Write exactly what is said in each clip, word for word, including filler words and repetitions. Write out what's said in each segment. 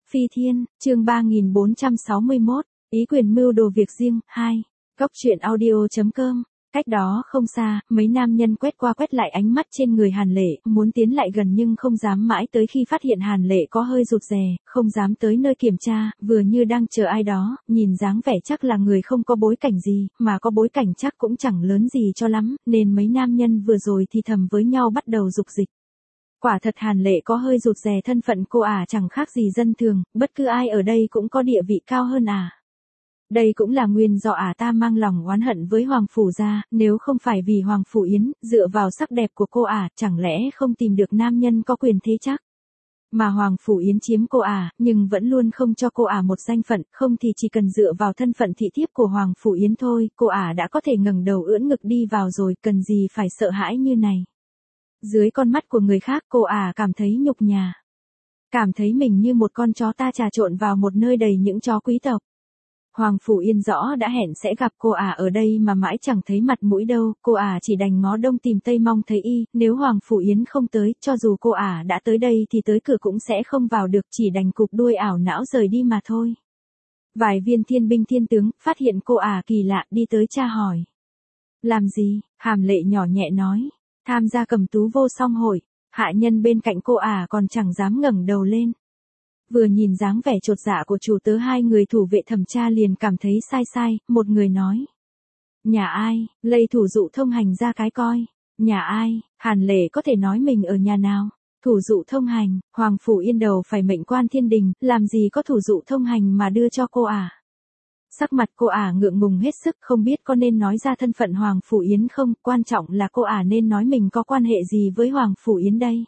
Phi Thiên, chương ba nghìn bốn trăm sáu mươi mốt, ý quyền mưu đồ việc riêng, hai. Cốc truyện audio.com. Cách đó không xa, mấy nam nhân quét qua quét lại ánh mắt trên người Hàn Lệ, muốn tiến lại gần nhưng không dám mãi tới khi phát hiện Hàn Lệ có hơi rụt rè, không dám tới nơi kiểm tra, vừa như đang chờ ai đó, nhìn dáng vẻ chắc là người không có bối cảnh gì, mà có bối cảnh chắc cũng chẳng lớn gì cho lắm, nên mấy nam nhân vừa rồi thì thầm với nhau bắt đầu dục dịch. Quả thật Hàn Lệ có hơi rụt rè, thân phận cô ả à chẳng khác gì dân thường, bất cứ ai ở đây cũng có địa vị cao hơn ả. À. Đây cũng là nguyên do ả à ta mang lòng oán hận với Hoàng Phủ gia, nếu không phải vì Hoàng Phủ Yến, dựa vào sắc đẹp của cô ả, à, chẳng lẽ không tìm được nam nhân có quyền thế chắc. Mà Hoàng Phủ Yến chiếm cô ả, à, nhưng vẫn luôn không cho cô ả à một danh phận, không thì chỉ cần dựa vào thân phận thị thiếp của Hoàng Phủ Yến thôi, cô ả à đã có thể ngẩng đầu ưỡn ngực đi vào rồi, cần gì phải sợ hãi như này. Dưới con mắt của người khác cô ả à cảm thấy nhục nhã. Cảm thấy mình như một con chó ta trà trộn vào một nơi đầy những chó quý tộc. Hoàng Phủ Yên rõ đã hẹn sẽ gặp cô ả à ở đây mà mãi chẳng thấy mặt mũi đâu, cô ả à chỉ đành ngó đông tìm tây mong thấy y, nếu Hoàng Phủ Yến không tới, cho dù cô ả à đã tới đây thì tới cửa cũng sẽ không vào được, chỉ đành cụp đuôi ảo não rời đi mà thôi. Vài viên thiên binh thiên tướng, phát hiện cô ả à kỳ lạ, đi tới tra hỏi. Làm gì? Hàm Lệ nhỏ nhẹ nói. Tham gia Cầm Tú Vô Song hội, hạ nhân bên cạnh cô ả à còn chẳng dám ngẩng đầu lên. Vừa nhìn dáng vẻ chột dạ của chủ tớ hai người thủ vệ thẩm tra liền cảm thấy sai sai, một người nói. Nhà ai, lây thủ dụ thông hành ra cái coi. Nhà ai, Hàn Lệ có thể nói mình ở nhà nào. Thủ dụ thông hành, Hoàng Phủ Yên đầu phải mệnh quan thiên đình, làm gì có thủ dụ thông hành mà đưa cho cô ả. À. Sắc mặt cô ả à ngượng ngùng hết sức, không biết có nên nói ra thân phận Hoàng Phủ Yến không, quan trọng là cô ả à nên nói mình có quan hệ gì với Hoàng Phủ Yến đây.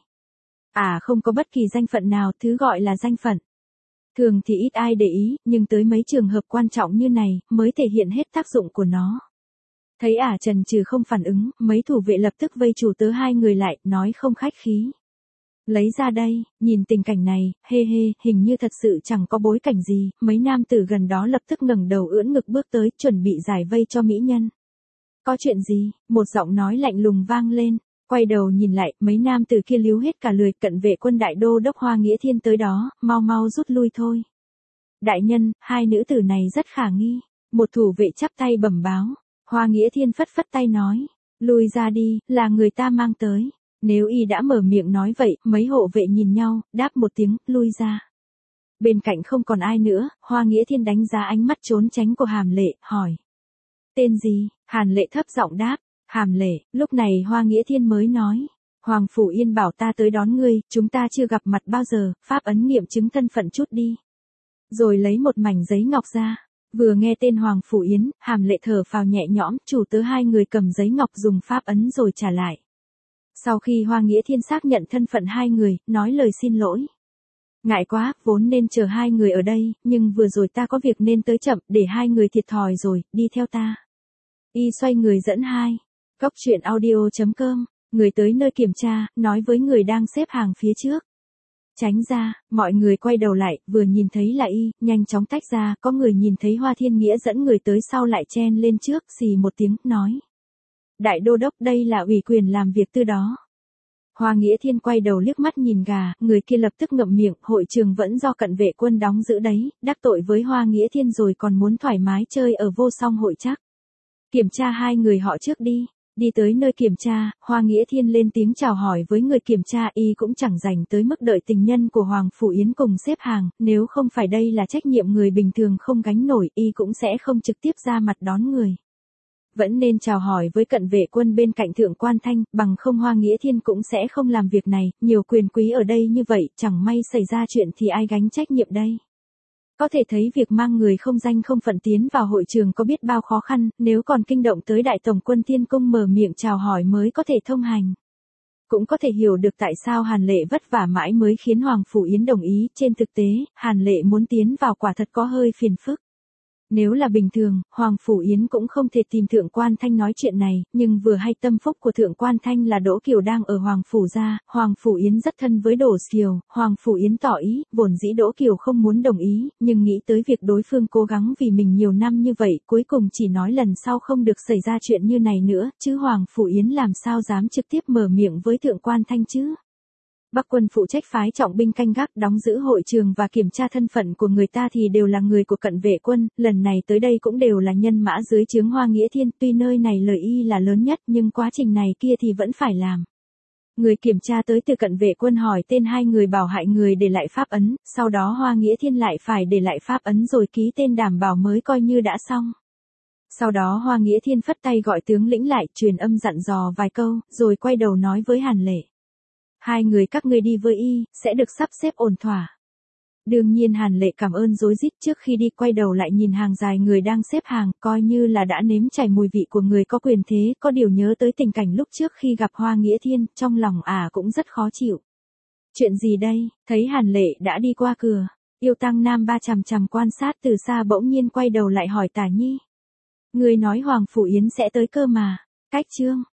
Ả à không có bất kỳ danh phận nào, thứ gọi là danh phận. Thường thì ít ai để ý, nhưng tới mấy trường hợp quan trọng như này, mới thể hiện hết tác dụng của nó. Thấy ả à chần chừ không phản ứng, mấy thủ vệ lập tức vây chủ tớ hai người lại, nói không khách khí. Lấy ra đây, nhìn tình cảnh này, hê hê, hình như thật sự chẳng có bối cảnh gì, mấy nam tử gần đó lập tức ngẩng đầu ưỡn ngực bước tới, chuẩn bị giải vây cho mỹ nhân. Có chuyện gì? Một giọng nói lạnh lùng vang lên, quay đầu nhìn lại, mấy nam tử kia líu hết cả lười, cận vệ quân đại đô đốc Hoa Nghĩa Thiên tới đó, mau mau rút lui thôi. Đại nhân, hai nữ tử này rất khả nghi, một thủ vệ chắp tay bẩm báo, Hoa Nghĩa Thiên phất phất tay nói, lui ra đi, là người ta mang tới. Nếu y đã mở miệng nói vậy, mấy hộ vệ nhìn nhau, đáp một tiếng, lui ra. Bên cạnh không còn ai nữa, Hoa Nghĩa Thiên đánh giá ánh mắt trốn tránh của Hàm Lệ, hỏi. Tên gì? Hàn Lệ thấp giọng đáp, Hàm Lệ. Lúc này Hoa Nghĩa Thiên mới nói. Hoàng Phủ Yên bảo ta tới đón ngươi, chúng ta chưa gặp mặt bao giờ, pháp ấn nghiệm chứng thân phận chút đi. Rồi lấy một mảnh giấy ngọc ra. Vừa nghe tên Hoàng Phủ Yến, Hàm Lệ thở phào nhẹ nhõm, chủ tớ hai người cầm giấy ngọc dùng pháp ấn rồi trả lại. Sau khi Hoa Nghĩa Thiên xác nhận thân phận hai người, nói lời xin lỗi. Ngại quá, vốn nên chờ hai người ở đây, nhưng vừa rồi ta có việc nên tới chậm, để hai người thiệt thòi rồi, đi theo ta. Y xoay người dẫn hai. Cốc truyện audio.com, người tới nơi kiểm tra, nói với người đang xếp hàng phía trước. Tránh ra, mọi người quay đầu lại, vừa nhìn thấy là y, nhanh chóng tách ra, có người nhìn thấy Hoa Thiên Nghĩa dẫn người tới sau lại chen lên trước, xì một tiếng, nói. Đại đô đốc, đây là ủy quyền làm việc tư đó. Hoa Nghĩa Thiên quay đầu liếc mắt nhìn gà, người kia lập tức ngậm miệng, hội trường vẫn do cận vệ quân đóng giữ đấy, đắc tội với Hoa Nghĩa Thiên rồi còn muốn thoải mái chơi ở Vô Song hội chắc. Kiểm tra hai người họ trước đi. Đi tới nơi kiểm tra, Hoa Nghĩa Thiên lên tiếng chào hỏi với người kiểm tra, y cũng chẳng dành tới mức đợi tình nhân của Hoàng Phủ Yến cùng xếp hàng, nếu không phải đây là trách nhiệm người bình thường không gánh nổi, y cũng sẽ không trực tiếp ra mặt đón người. Vẫn nên chào hỏi với cận vệ quân bên cạnh Thượng Quan Thanh, bằng không Hoa Nghĩa Thiên cũng sẽ không làm việc này, nhiều quyền quý ở đây như vậy, chẳng may xảy ra chuyện thì ai gánh trách nhiệm đây. Có thể thấy việc mang người không danh không phận tiến vào hội trường có biết bao khó khăn, nếu còn kinh động tới Đại Tổng quân Thiên Cung mở miệng chào hỏi mới có thể thông hành. Cũng có thể hiểu được tại sao Hàn Lệ vất vả mãi mới khiến Hoàng Phủ Yến đồng ý, trên thực tế, Hàn Lệ muốn tiến vào quả thật có hơi phiền phức. Nếu là bình thường, Hoàng Phủ Yến cũng không thể tìm Thượng Quan Thanh nói chuyện này, nhưng vừa hay tâm phúc của Thượng Quan Thanh là Đỗ Kiều đang ở Hoàng Phủ gia, Hoàng Phủ Yến rất thân với Đỗ Kiều, Hoàng Phủ Yến tỏ ý, vốn dĩ Đỗ Kiều không muốn đồng ý, nhưng nghĩ tới việc đối phương cố gắng vì mình nhiều năm như vậy, cuối cùng chỉ nói lần sau không được xảy ra chuyện như này nữa, chứ Hoàng Phủ Yến làm sao dám trực tiếp mở miệng với Thượng Quan Thanh chứ. Bắc quân phụ trách phái trọng binh canh gác đóng giữ hội trường và kiểm tra thân phận của người ta thì đều là người của cận vệ quân, lần này tới đây cũng đều là nhân mã dưới trướng Hoa Nghĩa Thiên, tuy nơi này lợi y là lớn nhất nhưng quá trình này kia thì vẫn phải làm. Người kiểm tra tới từ cận vệ quân hỏi tên hai người bảo hại người để lại pháp ấn, sau đó Hoa Nghĩa Thiên lại phải để lại pháp ấn rồi ký tên đảm bảo mới coi như đã xong. Sau đó Hoa Nghĩa Thiên phất tay gọi tướng lĩnh lại, truyền âm dặn dò vài câu, rồi quay đầu nói với Hàn Lệ. Hai người các ngươi đi với y, sẽ được sắp xếp ổn thỏa. Đương nhiên Hàn Lệ cảm ơn rối rít, trước khi đi quay đầu lại nhìn hàng dài người đang xếp hàng, coi như là đã nếm trải mùi vị của người có quyền thế, có điều nhớ tới tình cảnh lúc trước khi gặp Hoa Nghĩa Thiên, trong lòng ả à cũng rất khó chịu. Chuyện gì đây, thấy Hàn Lệ đã đi qua cửa, Yêu Tăng Nam Ba chằm chằm quan sát từ xa bỗng nhiên quay đầu lại hỏi Tả Nhi. Người nói Hoàng Phủ Yến sẽ tới cơ mà, cách chương.